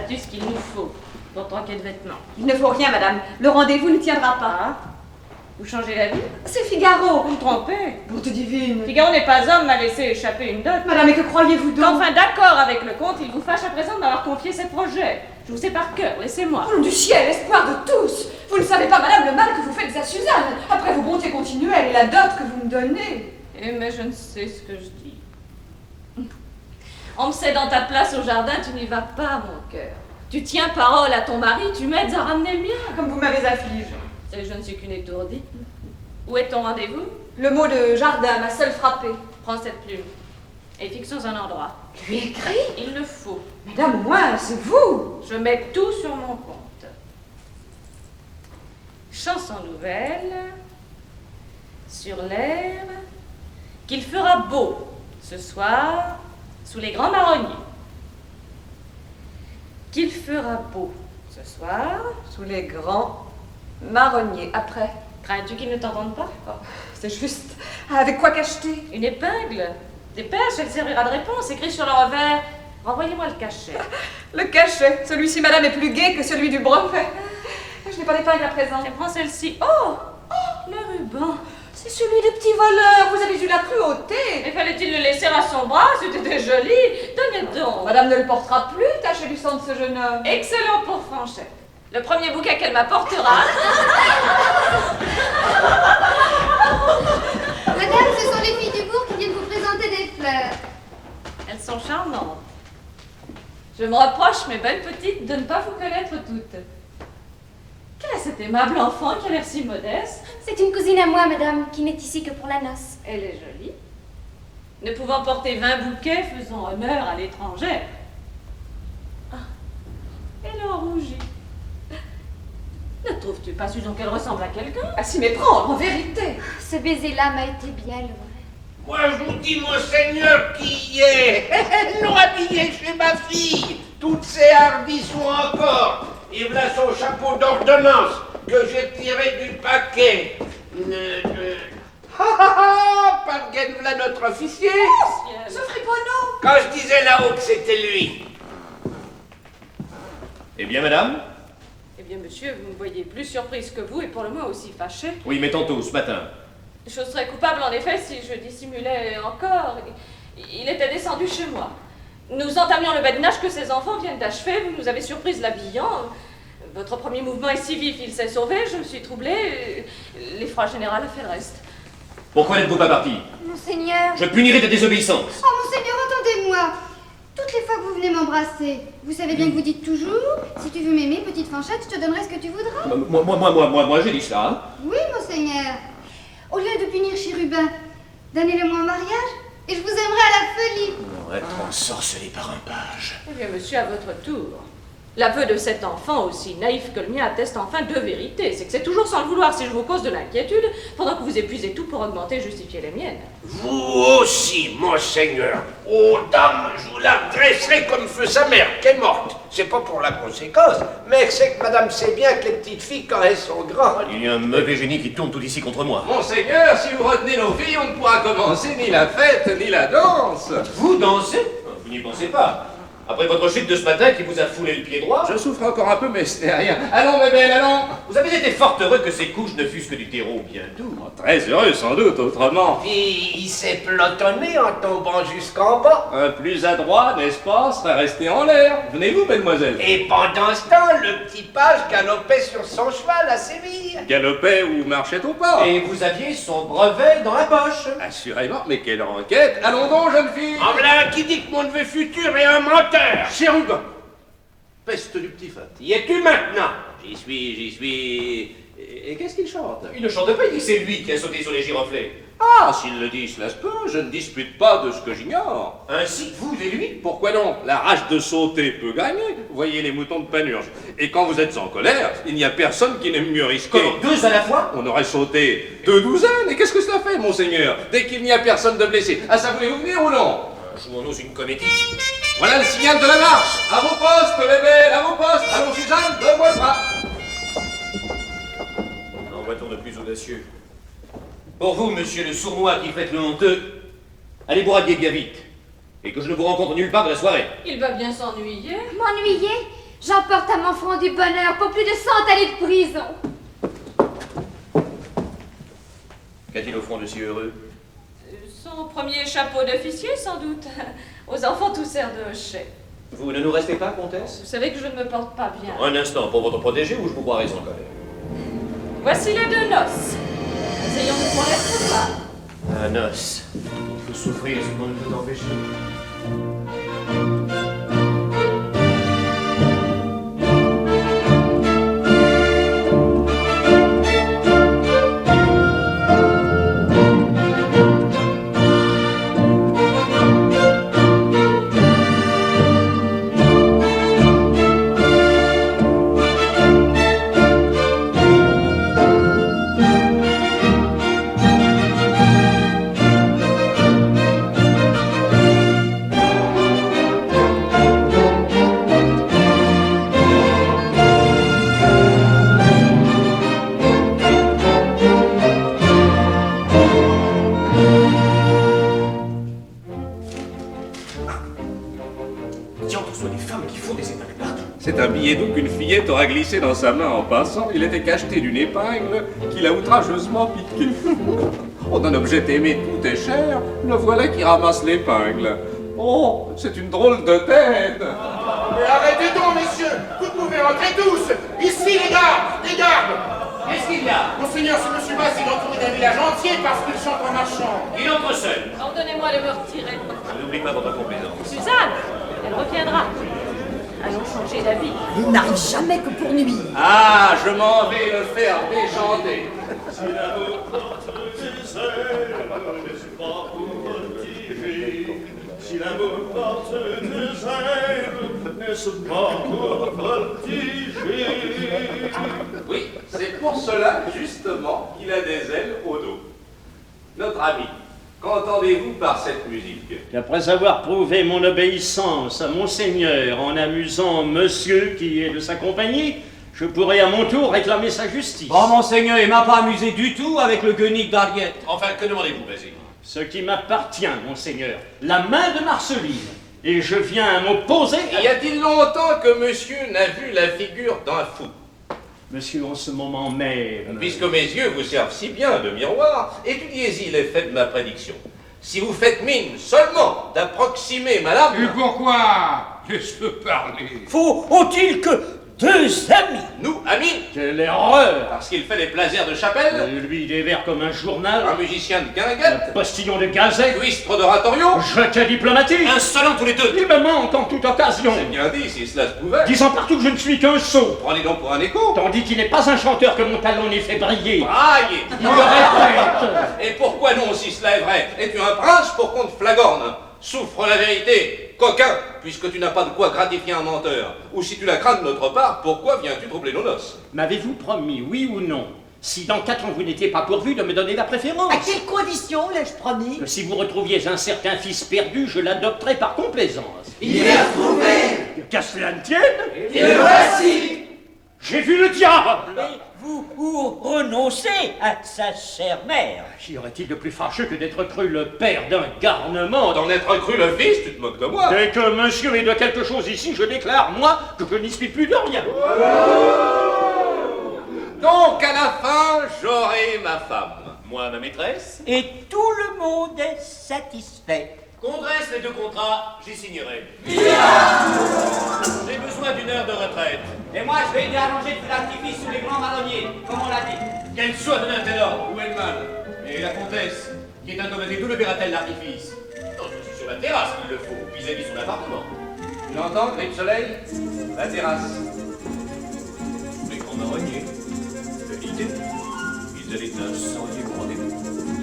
astuce qu'il nous faut pour troquer de vêtements. Il ne faut rien, madame. Le rendez-vous ne tiendra pas. Ah, vous changez la vie? C'est Figaro. Vous me trompez. Bonté divine. Figaro n'est pas homme, m'a laissé échapper une dot. Madame, mais que croyez-vous donc? Qu'enfin d'accord avec le comte, il vous fâche à présent de m'avoir confié ses projets. Je vous sais par cœur, laissez-moi. Au nom du ciel, espoir de tous. Vous ne savez pas, madame, le mal que vous faites à Suzanne, après vos bontés continuelles et la dot que vous me donnez. Eh, mais je ne sais ce que je dis. On me cède dans ta place au jardin, tu n'y vas pas, mon cœur. Tu tiens parole à ton mari, tu m'aides à ramener le mien. Comme vous m'avez affligée. C'est je ne suis qu'une étourdie. Où est ton rendez-vous? Le mot de jardin m'a seul frappé. Prends cette plume et fixons un endroit. Lui écrit? Il le faut. Madame, moi, c'est vous. Je mets tout sur mon compte. Chanson nouvelle sur l'air qu'il fera beau ce soir sous les grands marronniers. Qu'il fera beau ce soir Sous les grands marronniers. Après. Crains-tu qu'ils ne t'entendent pas? Oh, c'est juste. Avec quoi cacheter? Une épingle? Dépêche, elle servira de réponse. Écrit sur le revers. Renvoyez-moi le cachet. Le cachet. Celui-ci, madame, est plus gai que celui du brevet. Je n'ai pas d'épingle à présent. Et prends celle-ci. Oh! Le ruban. C'est celui du petit voleur. Vous avez eu la cruauté. Mais fallait-il le laisser à son bras? C'était joli. Donnez donc. Madame ne le portera plus. Tâchez du sang de ce jeune homme. Excellent pour Franchette. Le premier bouquet qu'elle m'apportera. Madame, ce sont les filles du bourg qui viennent vous présenter des fleurs. Elles sont charmantes. Je me reproche, mes belles petites, de ne pas vous connaître toutes. Quel est cet aimable enfant qui a l'air si modeste? C'est une cousine à moi, madame, qui n'est ici que pour la noce. Elle est jolie. Ne pouvant porter 20 bouquets, faisons honneur à l'étrangère. Ah, elle en rougit. Ne trouves-tu pas, Susan, qu'elle ressemble à quelqu'un? À s'y méprendre, en vérité. Ce baiser-là m'a été bien loin. Moi, je vous dis, monseigneur, qui y est non habillé chez ma fille. Toutes ses hardis sont encore. Et voilà son chapeau d'ordonnance que j'ai tiré du paquet. Pargaine, voilà notre officier. Ce friponneau. Quand je disais là-haut que c'était lui. Eh bien, madame? Eh bien, monsieur, vous me voyez plus surprise que vous et pour le moins aussi fâchée. Oui, mais tantôt, ce matin. Je serais coupable, en effet, si je dissimulais encore. Il était descendu chez moi. Nous entamions le badinage que ses enfants viennent d'achever. Vous nous avez surprise l'habillant. Votre premier mouvement est si vif, il s'est sauvé. Je me suis troublée. L'effroi général a fait le reste. Pourquoi n'êtes-vous pas parti? Monseigneur. Je punirai ta désobéissance. Oh, monseigneur, entendez-moi. Toutes les fois que vous venez m'embrasser, vous savez bien que vous dites toujours, si tu veux m'aimer, petite Fanchette, je te donnerai ce que tu voudras. Moi, j'ai dit ça. Hein? Oui, monseigneur. Au lieu de punir Chérubin, donnez-le-moi en mariage, et je vous aimerai à la folie. On va être ensorcelé par un page. Eh bien, monsieur, à votre tour. L'aveu de cet enfant, aussi naïf que le mien, atteste enfin deux vérités. C'est que c'est toujours sans le vouloir si je vous cause de l'inquiétude, pendant que vous épuisez tout pour augmenter et justifier les miennes. Vous aussi, monseigneur. Oh, dame, je vous la dresserai comme feu sa mère, qui est morte. C'est pas pour la conséquence, mais c'est que madame sait bien que les petites filles, quand elles sont grandes... Il y a un mauvais génie qui tourne tout ici contre moi. Monseigneur, si vous retenez nos filles, on ne pourra commencer ni la fête, ni la danse. Vous dansez? Vous n'y pensez pas. Après votre chute de ce matin qui vous a foulé le pied droit, Je souffre encore un peu, mais ce n'est rien. Allons, mes belles, allons. vous avez été fort heureux que ces couches ne fussent que du terreau bien doux. Oh, très heureux, sans doute, autrement. Puis il s'est pelotonné en tombant jusqu'en bas. Un plus adroit, n'est-ce pas, serait resté en l'air. Venez-vous, mesdemoiselles. Et pendant ce temps, le petit page galopait sur son cheval à Séville. Galopait ou marchait au pas. Et vous aviez son brevet dans la poche. Assurément, mais quelle enquête. Allons donc, jeune fille. En voilà un qui dit que mon neveu futur est un menteur. Chérubin. Peste du petit fat. Y es-tu maintenant? J'y suis. Et qu'est-ce qu'il chante? Il ne chante pas, il dit que c'est lui qui a sauté sur les giroflées. Ah, s'il le dit, cela se peut, je ne dispute pas de ce que j'ignore. Ainsi, vous et lui? Pourquoi donc? La rage de sauter peut gagner. Voyez les moutons de Panurge. Et quand vous êtes en colère, il n'y a personne qui n'aime mieux risquer. Comment, deux à la fois? On aurait sauté 2 douzaines. Et qu'est-ce que cela fait, monseigneur? Dès qu'il n'y a personne de blessé. Ah, ça voulez-vous venir ou non? Jouons-nous une comédie. Voilà le signal de la marche. À vos postes, les belles, à vos postes. Allons, Suzanne, donne-moi le bras. Envoie-t-on de plus audacieux? Pour vous, monsieur le sournois qui faites le honteux, allez bourraguer bien vite, et que je ne vous rencontre nulle part de la soirée. Il va bien s'ennuyer. M'ennuyer? J'emporte à mon front du bonheur pour plus de 100 années de prison. Qu'a-t-il au fond de si heureux? Son premier chapeau d'officier, sans doute. Aux enfants tous airs de hochet. Vous ne nous restez pas, comtesse? Vous savez que je ne me porte pas bien. Un instant, pour votre protégé, ou je vous croirai sans colère? Voici les deux noces. Asseyons-nous pour les repas. Un os. Il faut souffrir ce qu'on ne peut empêcher. C'est un billet d'eau qu'une fillette aura glissé dans sa main en passant. Il était cacheté d'une épingle qu'il a outrageusement piqué. Oh, d'un objet aimé, tout est cher. Le voilà qui ramasse l'épingle. Oh, c'est une drôle de tête. Mais arrêtez donc, messieurs. Vous pouvez rentrer tous. Ici, les gardes. Les gardes. Qu'est-ce qu'il y a? Monseigneur, c'est monsieur Basse, il entouré d'un village entier parce qu'il chante en marchant. Il entre seul. Ordonnez-moi de me retirer. N'oublie pas votre complaisance. Suzanne, elle reviendra. Allons changer d'avis. Il n'arrive jamais que pour nuire. Ah, je m'en vais le faire déchanter. Si l'amour porte des ailes, n'est-ce pas pour voltiger? Si l'amour porte des ailes, n'est-ce pas pour voltiger? Oui, c'est pour cela, justement, qu'il a des ailes au dos. Notre ami, qu'entendez-vous par cette musique? Qu'après avoir prouvé mon obéissance à Monseigneur en amusant monsieur qui est de sa compagnie, je pourrais à mon tour réclamer sa justice. Bon, monseigneur, il m'a pas amusé du tout avec le guenille d'Ariette. Enfin, que demandez-vous, Basile? Ce qui m'appartient, Monseigneur, la main de Marceline. Et je viens à m'opposer à... Y a-t-il longtemps que monsieur n'a vu la figure d'un fou? Monsieur, en ce moment même... Puisque mes yeux vous servent si bien de miroir, étudiez-y l'effet de ma prédiction. Si vous faites mine seulement d'approximer madame... Et pourquoi? Laisse-le parler. Faut-il que deux amis? Nous, amis, Quelle erreur! parce qu'il fait des plaisirs de chapelle, Lui des vers comme un journal, un musicien de un guinguette, postillon de gazette, cuistre d'oratorio, jeté diplomatique. Insolents tous les deux! Il me manque en toute occasion, c'est bien dit si cela se pouvait. disant partout que je ne suis qu'un sot, Prenez donc pour un écho. tandis qu'il n'est pas un chanteur que mon talent n'ait fait briller. Braille. Il le répète. Et pourquoi non, si cela est vrai? Es-tu un prince pour qu'on te flagorne? Souffre la vérité, coquin, puisque tu n'as pas de quoi gratifier un menteur. Ou si tu la crains de notre part, pourquoi viens-tu troubler nos noces? M'avez-vous promis, oui ou non, si dans 4 ans vous n'étiez pas pourvu de me donner la préférence? À quelles conditions l'ai-je promis? Que si vous retrouviez un certain fils perdu, je l'adopterais par complaisance. Il est retrouvé. Qu'à cela ne tienne, Et le voici. j'ai vu le diable. Vous renoncez à sa chère mère. Qu'y aurait-il de plus fâcheux que d'être cru le père d'un garnement? D'en être cru le fils, tu te moques de moi? Dès que monsieur est de quelque chose ici, je déclare, moi, que je n'y suis plus de rien. Donc à la fin, j'aurai ma femme. Moi, ma maîtresse? Et tout le monde est satisfait. Qu'on dresse les deux contrats, j'y signerai. J'ai besoin d'une heure de retraite. Et moi, je vais aider à ranger le l'artifice sous les grands marronniers, comme on l'a dit. Qu'elle soit donné un tel ordre, où est le mal? Et la comtesse, qui est incommodée, d'où le verra-t-elle l'artifice? Non, je suis sur la terrasse qu'il le faut, vis-à-vis son appartement. Tu l'entends, gris de soleil? La terrasse. Les grands marronniers, l'idée, ils allaient incendier mon rendez-vous.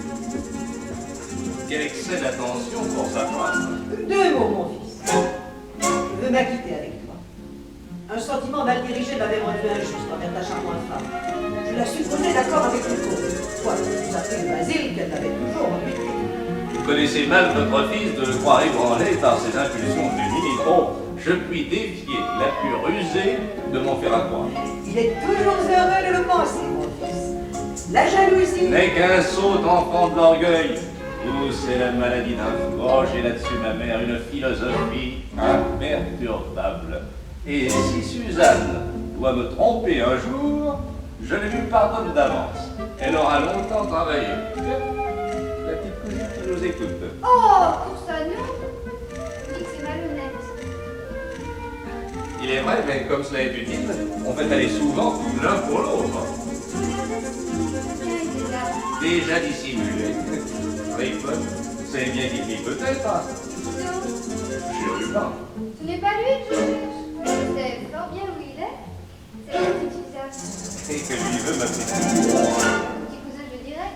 Quel excès d'attention pour sa femme. 2 mots, mon fils. Je veux m'acquitter avec toi. Un sentiment mal dirigé m'avait rendu injuste envers ta charmante femme. Je la supposais d'accord avec le cause. Toi, tu as fait le Basile qu'elle t'avait toujours rebuté. Vous connaissez mal votre fils de le croire ébranlé par ses impulsions féminines. Oh, je puis défier la plus rusée de m'en faire accroire. Il est toujours heureux de le penser, mon fils. La jalousie. N'est qu'un sot enfant de l'orgueil. Ou c'est la maladie d'un froid. J'ai là-dessus, ma mère, une philosophie imperturbable. Et si Suzanne doit me tromper un jour, je le lui pardonne d'avance. Elle aura longtemps travaillé. La petite cousine qui nous écoute. Oh, pour ça, non. Je dis que c'est malhonnête. Il est vrai, mais comme cela est utile, on fait aller souvent l'un pour l'autre. Tiens, il est là. Déjà dissimulé. Rickman, c'est bien qu'il vit peut-être. Hein. Chérubin. Ce n'est pas lui que je cherche. Je sais fort bien où il est. C'est la petite Suzanne. Et que lui veut ma petite Petit cousin, je dirais.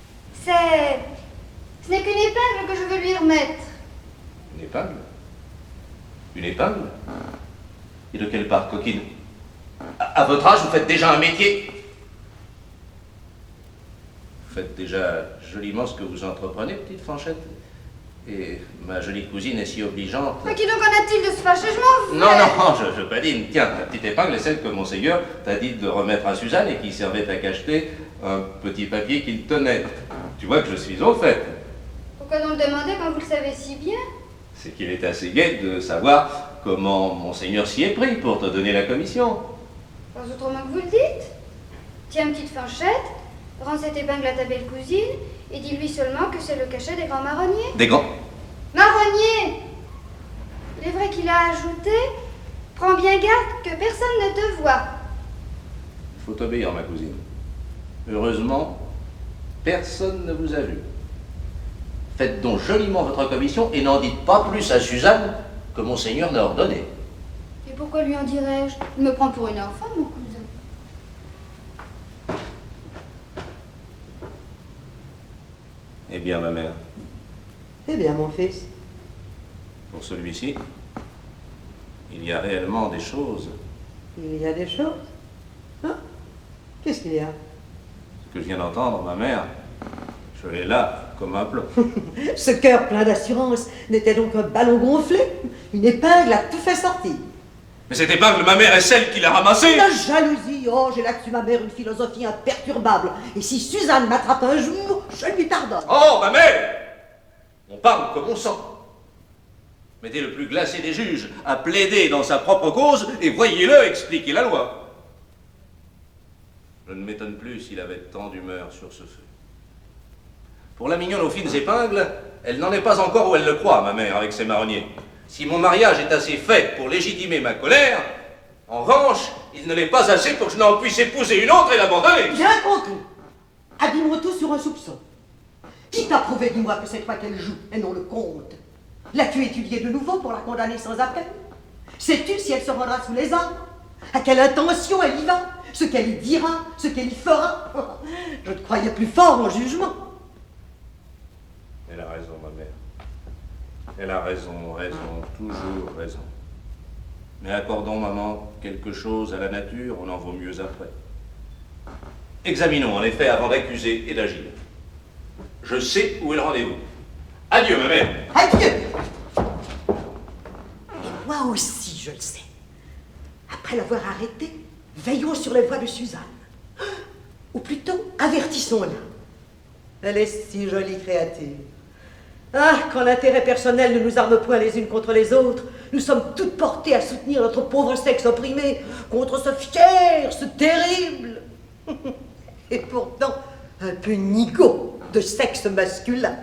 Ce n'est qu'une épingle que je veux lui remettre. Une épingle? Une épingle? Et de quelle part, coquine? À votre âge, vous faites déjà un métier. Vous faites déjà joliment ce que vous entreprenez, petite Fanchette. Et ma jolie cousine est si obligeante. Mais qui donc en a-t-il de se fâcher? Je m'en fous. Non, je badine. Tiens, ta petite épingle est celle que Monseigneur t'a dit de remettre à Suzanne et qui servait à cacheter un petit papier qu'il tenait. Tu vois que je suis au fait. Pourquoi donc le demander quand vous le savez si bien? C'est qu'il est assez gai de savoir comment Monseigneur s'y est pris pour te donner la commission. Pas autrement que vous le dites. Tiens, petite Fanchette, rends cette épingle à ta belle cousine et dis-lui seulement que c'est le cachet des grands marronniers. Des grands? Marronniers! Il est vrai qu'il a ajouté, prends bien garde que personne ne te voie. Il faut obéir, ma cousine. Heureusement, personne ne vous a vu. Faites donc joliment votre commission et n'en dites pas plus à Suzanne que Monseigneur n'a ordonné. Et pourquoi lui en dirais-je? Il me prend pour une enfant, mon cousin. Eh bien, ma mère, Eh bien, mon fils, pour celui-ci, il y a réellement des choses. il y a des choses. Hein? Qu'est-ce qu'il y a? Ce que je viens d'entendre, ma mère, je l'ai là, comme un plomb. Ce cœur plein d'assurance n'était donc un ballon gonflé. Une épingle a tout fait sortir. Mais cette épingle, ma mère, est celle qui l'a ramassée. La jalousie, oh, j'ai là-dessus, ma mère, une philosophie imperturbable. Et si Suzanne m'attrape un jour, je lui pardonne. Oh, ma mère! On parle comme on sent. Mettez le plus glacé des juges à plaider dans sa propre cause et voyez-le expliquer la loi. Je ne m'étonne plus s'il avait tant d'humeur sur ce feu. Pour la mignonne aux fines épingles, elle n'en est pas encore où elle le croit, ma mère, avec ses marronniers. Si mon mariage est assez fait pour légitimer ma colère, en revanche, il ne l'est pas assez pour que je n'en puisse épouser une autre et l'abandonner. Bien compris. Habille-moi tout sur un soupçon. Qui t'a prouvé, dis-moi, que c'est toi qu'elle joue et non le comte? L'as-tu étudié de nouveau pour la condamner sans appel? Sais-tu si elle se rendra sous les armes? À quelle intention elle y va? Ce qu'elle y dira? Ce qu'elle y fera? Je te croyais plus fort en jugement. Elle a raison, ma mère. Elle a raison, toujours raison. Mais accordons, maman, quelque chose à la nature, on en vaut mieux après. Examinons, en effet, avant d'accuser et d'agir. Je sais où est le rendez-vous. Adieu, ma mère. Adieu! Moi aussi, je le sais. Après l'avoir arrêtée, veillons sur les voies de Suzanne. Ou plutôt, avertissons-la. Elle est si jolie créature. Ah, quand l'intérêt personnel ne nous arme point les unes contre les autres, nous sommes toutes portées à soutenir notre pauvre sexe opprimé contre ce fier, ce terrible, et pourtant un peu nigaud de sexe masculin.